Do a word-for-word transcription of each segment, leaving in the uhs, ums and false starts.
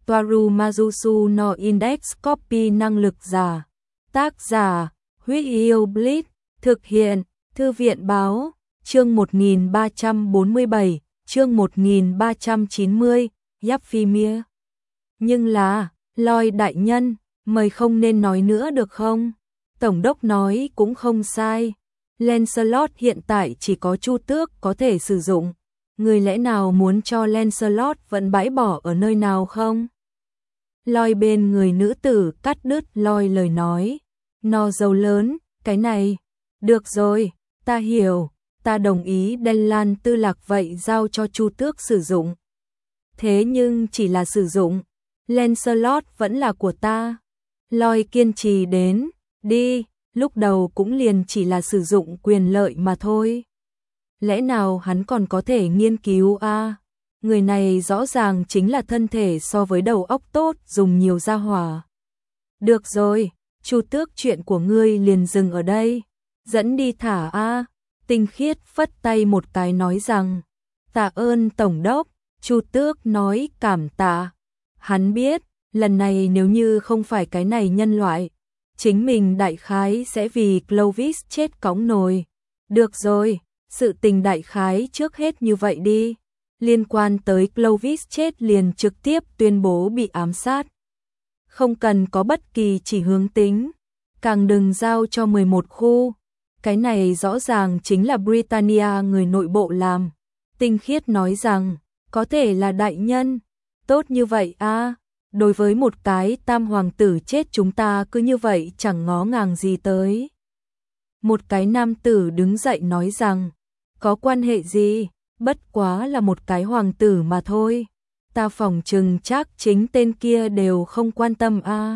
Toaru Majusu no Index Copy năng lực giả. Tác giả, Huyết Yêu Blitz, thực hiện, Thư viện báo, chương một nghìn ba trăm bốn mươi bảy, chương một nghìn ba trăm chín mươi, Yapphimia. Nhưng là, Lloyd đại nhân, mời không nên nói nữa được không? Tổng đốc nói cũng không sai. Lancelot hiện tại chỉ có Chu Tước có thể sử dụng. Người lẽ nào muốn cho Lancelot vẫn bãi bỏ ở nơi nào không? Lloyd bên người nữ tử cắt đứt Lloyd lời nói. Nó dâu lớn, cái này. Được rồi, ta hiểu, ta đồng ý Denlan tư lạc vậy giao cho Chu Tước sử dụng. Thế nhưng chỉ là sử dụng. Lancelot vẫn là của ta. Lloyd kiên trì đến, đi, lúc đầu cũng liền chỉ là sử dụng quyền lợi mà thôi. Lẽ nào hắn còn có thể nghiên cứu a? À? Người này rõ ràng chính là thân thể so với đầu óc tốt dùng nhiều gia hỏa. Được rồi, Chu Tước chuyện của ngươi liền dừng ở đây. Dẫn đi thả a. À? Tinh Khiết phất tay một cái nói rằng, tạ ơn Tổng đốc. Chu Tước nói cảm tạ. Hắn biết, lần này nếu như không phải cái này nhân loại, chính mình đại khái sẽ vì Clovis chết cõng nồi. Được rồi, sự tình đại khái trước hết như vậy đi. Liên quan tới Clovis chết liền trực tiếp tuyên bố bị ám sát. Không cần có bất kỳ chỉ hướng tính, càng đừng giao cho mười một khu. Cái này rõ ràng chính là Britannia người nội bộ làm. Tinh Khiết nói rằng, có thể là đại nhân. Tốt như vậy a. À? Đối với một cái tam hoàng tử chết chúng ta cứ như vậy chẳng ngó ngàng gì tới. Một cái nam tử đứng dậy nói rằng, có quan hệ gì, bất quá là một cái hoàng tử mà thôi. Ta phỏng chừng chắc chính tên kia đều không quan tâm a. À.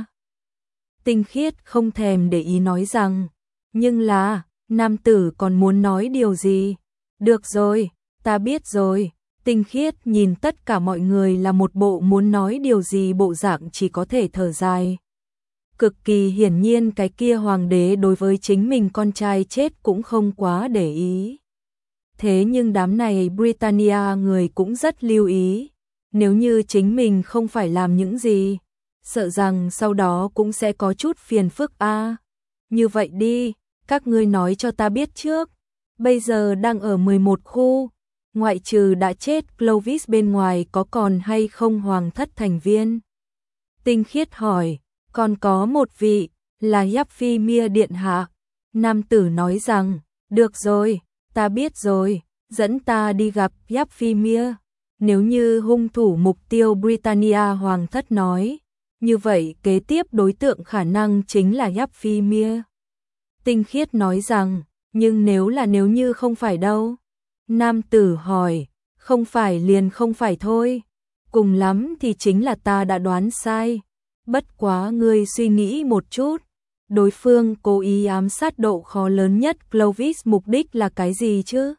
Tinh Khiết không thèm để ý nói rằng, nhưng là, nam tử còn muốn nói điều gì? Được rồi, ta biết rồi. Tinh Khiết nhìn tất cả mọi người là một bộ muốn nói điều gì bộ dạng chỉ có thể thở dài. Cực kỳ hiển nhiên cái kia hoàng đế đối với chính mình con trai chết cũng không quá để ý. Thế nhưng đám này Britannia người cũng rất lưu ý. Nếu như chính mình không phải làm những gì, sợ rằng sau đó cũng sẽ có chút phiền phức a. À. Như vậy đi, các ngươi nói cho ta biết trước. Bây giờ đang ở mười một khu. Ngoại trừ đã chết Clovis bên ngoài có còn hay không hoàng thất thành viên? Tinh Khiết hỏi, còn có một vị, là Yapphimia điện hạ. Nam tử nói rằng, được rồi, ta biết rồi, dẫn ta đi gặp Yapphimia. Nếu như hung thủ mục tiêu Britannia hoàng thất nói, như vậy kế tiếp đối tượng khả năng chính là Yapphimia. Tinh Khiết nói rằng, nhưng nếu là nếu như không phải đâu? Nam tử hỏi, không phải liền không phải thôi. Cùng lắm thì chính là ta đã đoán sai. Bất quá ngươi suy nghĩ một chút. Đối phương cố ý ám sát độ khó lớn nhất Clovis mục đích là cái gì chứ?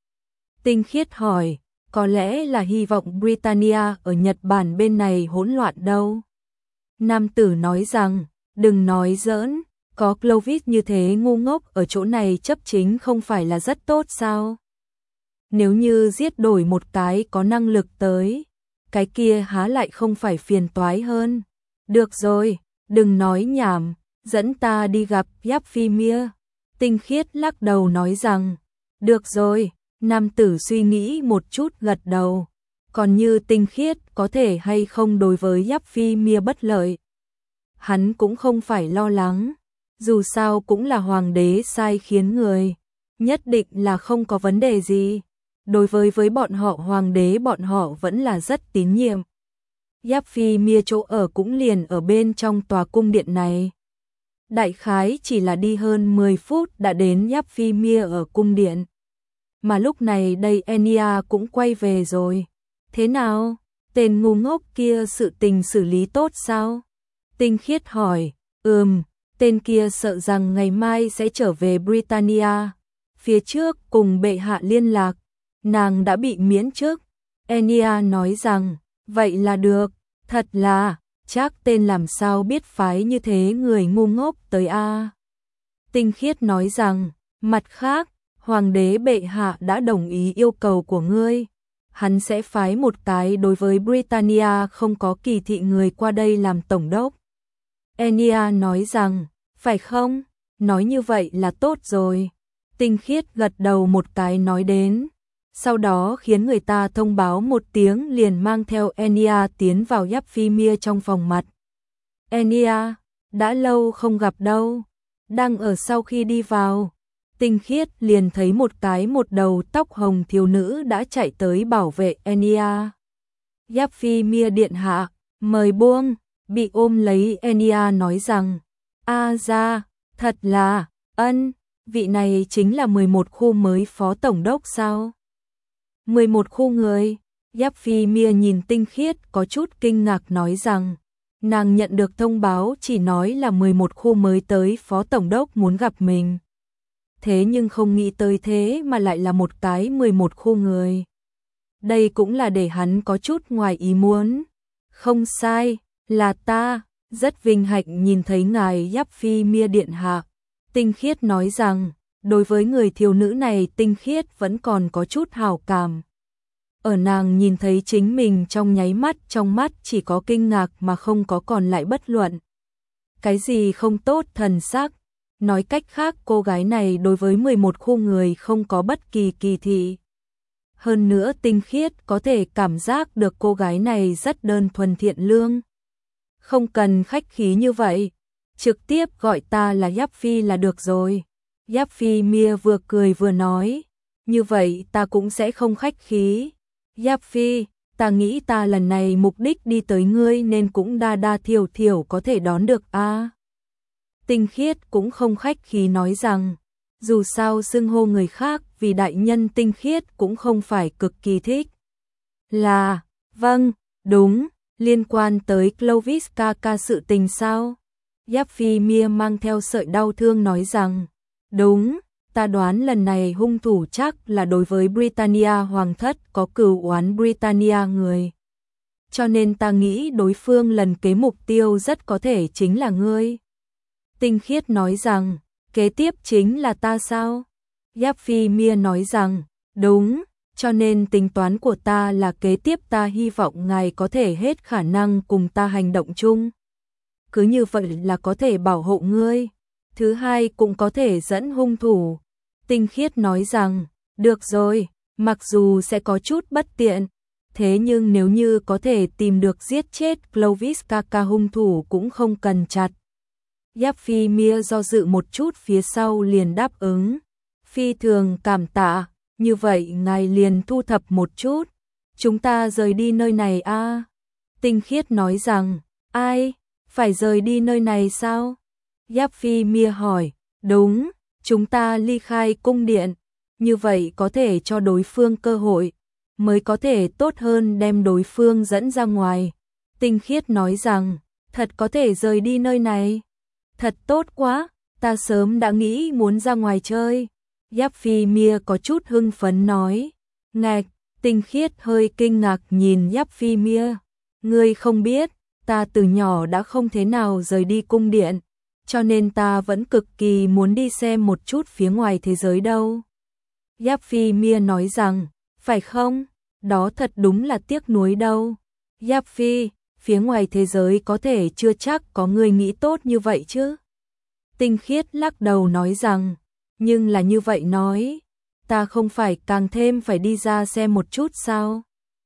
Tinh Khiết hỏi, có lẽ là hy vọng Britannia ở Nhật Bản bên này hỗn loạn đâu. Nam tử nói rằng, đừng nói giỡn, có Clovis như thế ngu ngốc ở chỗ này chấp chính không phải là rất tốt sao? Nếu như giết đổi một cái có năng lực tới, cái kia há lại không phải phiền toái hơn. Được rồi, đừng nói nhảm, dẫn ta đi gặp Yapphimia. Tinh Khiết lắc đầu nói rằng, được rồi. Nam tử suy nghĩ một chút gật đầu. Còn như Tinh Khiết có thể hay không đối với Yapphimia bất lợi, hắn cũng không phải lo lắng. Dù sao cũng là hoàng đế sai khiến người, nhất định là không có vấn đề gì. Đối với với bọn họ hoàng đế bọn họ vẫn là rất tín nhiệm. Yapphimia chỗ ở cũng liền ở bên trong tòa cung điện này. Đại khái chỉ là đi hơn mười phút đã đến Yapphimia ở cung điện. Mà lúc này đây Enya cũng quay về rồi. Thế nào? Tên ngu ngốc kia sự tình xử lý tốt sao? Tinh Khiết hỏi. Ừm, tên kia sợ rằng ngày mai sẽ trở về Britannia. Phía trước cùng bệ hạ liên lạc, nàng đã bị miễn chức. Enya nói rằng, vậy là được, thật là, chắc tên làm sao biết phái như thế người ngu ngốc tới a. Tinh Khiết nói rằng, mặt khác, hoàng đế bệ hạ đã đồng ý yêu cầu của ngươi. hắn sẽ phái một cái đối với Britannia không có kỳ thị người qua đây làm tổng đốc. Enya nói rằng, phải không? Nói như vậy là tốt rồi. Tinh Khiết gật đầu một cái nói đến. Sau đó khiến người ta thông báo một tiếng liền mang theo Enya tiến vào Yapphimia trong phòng mặt. Enya, đã lâu không gặp đâu. Đang ở sau khi đi vào, Tinh Khiết liền thấy một cái một đầu tóc hồng thiếu nữ đã chạy tới bảo vệ Enya. Yapphimia điện hạ, mời buông, bị ôm lấy Enya nói rằng, a ra, thật là, ân, vị này chính là mười một khu mới phó tổng đốc sao? mười một khu người, Yapphimia nhìn Tinh Khiết có chút kinh ngạc nói rằng, nàng nhận được thông báo chỉ nói là mười một khu mới tới phó tổng đốc muốn gặp mình. Thế nhưng không nghĩ tới thế mà lại là một cái mười một khu người. Đây cũng là để hắn có chút ngoài ý muốn. Không sai, là ta, rất vinh hạnh nhìn thấy ngài Yapphimia điện hạ. Tinh Khiết nói rằng, đối với người thiếu nữ này Tinh Khiết vẫn còn có chút hảo cảm. Ở nàng nhìn thấy chính mình trong nháy mắt, trong mắt chỉ có kinh ngạc mà không có còn lại bất luận. Cái gì không tốt thần sắc. Nói cách khác cô gái này đối với mười một khu người không có bất kỳ kỳ thị. Hơn nữa Tinh Khiết có thể cảm giác được cô gái này rất đơn thuần thiện lương. Không cần khách khí như vậy, trực tiếp gọi ta là Yaphi là được rồi. Yapphimia vừa cười vừa nói, như vậy ta cũng sẽ không khách khí. Yaphi, ta nghĩ ta lần này mục đích đi tới ngươi nên cũng đa đa thiểu thiểu có thể đón được a. À, Tinh Khiết cũng không khách khí nói rằng, dù sao xưng hô người khác vì đại nhân Tinh Khiết cũng không phải cực kỳ thích. Là, vâng, đúng, liên quan tới Clovis ca ca sự tình sao? Yapphimia mang theo sợi đau thương nói rằng, đúng, ta đoán lần này hung thủ chắc là đối với Britannia hoàng thất có cừu oán Britannia người. Cho nên ta nghĩ đối phương lần kế mục tiêu rất có thể chính là ngươi. Tinh Khiết nói rằng, kế tiếp chính là ta sao? Yapphimia nói rằng, đúng, cho nên tính toán của ta là kế tiếp ta hy vọng ngài có thể hết khả năng cùng ta hành động chung. Cứ như vậy là có thể bảo hộ ngươi. Thứ hai cũng có thể dẫn hung thủ. Tinh Khiết nói rằng, được rồi, mặc dù sẽ có chút bất tiện, thế nhưng nếu như có thể tìm được giết chết Clovis ca ca hung thủ cũng không cần chặt. Yapphimia do dự một chút phía sau liền đáp ứng. Phi thường cảm tạ, như vậy ngài liền thu thập một chút. Chúng ta rời đi nơi này a. À? Tinh Khiết nói rằng, ai, phải rời đi nơi này sao? Yapphimia hỏi, đúng, chúng ta ly khai cung điện, như vậy có thể cho đối phương cơ hội, mới có thể tốt hơn đem đối phương dẫn ra ngoài. Tinh Khiết nói rằng, thật có thể rời đi nơi này. Thật tốt quá, ta sớm đã nghĩ muốn ra ngoài chơi. Yapphimia có chút hưng phấn nói. Ngạch, Tinh Khiết hơi kinh ngạc nhìn Yapphimia. Ngươi không biết, ta từ nhỏ đã không thế nào rời đi cung điện, cho nên ta vẫn cực kỳ muốn đi xem một chút phía ngoài thế giới đâu. Yapphimia nói rằng, phải không? Đó thật đúng là tiếc nuối đâu. Yaphi, phía ngoài thế giới có thể chưa chắc có người nghĩ tốt như vậy chứ. Tinh Khiết lắc đầu nói rằng, nhưng là như vậy nói, ta không phải càng thêm phải đi ra xem một chút sao?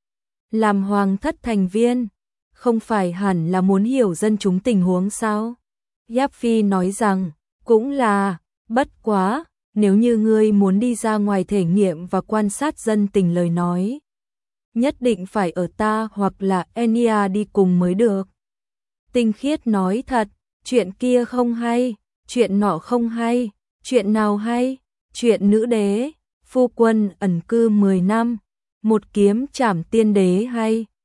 Làm hoàng thất thành viên, không phải hẳn là muốn hiểu dân chúng tình huống sao? Yaphi nói rằng, cũng là, bất quá, nếu như ngươi muốn đi ra ngoài thể nghiệm và quan sát dân tình lời nói, nhất định phải ở ta hoặc là Enya đi cùng mới được. Tinh Khiết nói thật, chuyện kia không hay, chuyện nọ không hay, chuyện nào hay, chuyện nữ đế, phu quân ẩn cư mười năm, một kiếm trảm tiên đế hay,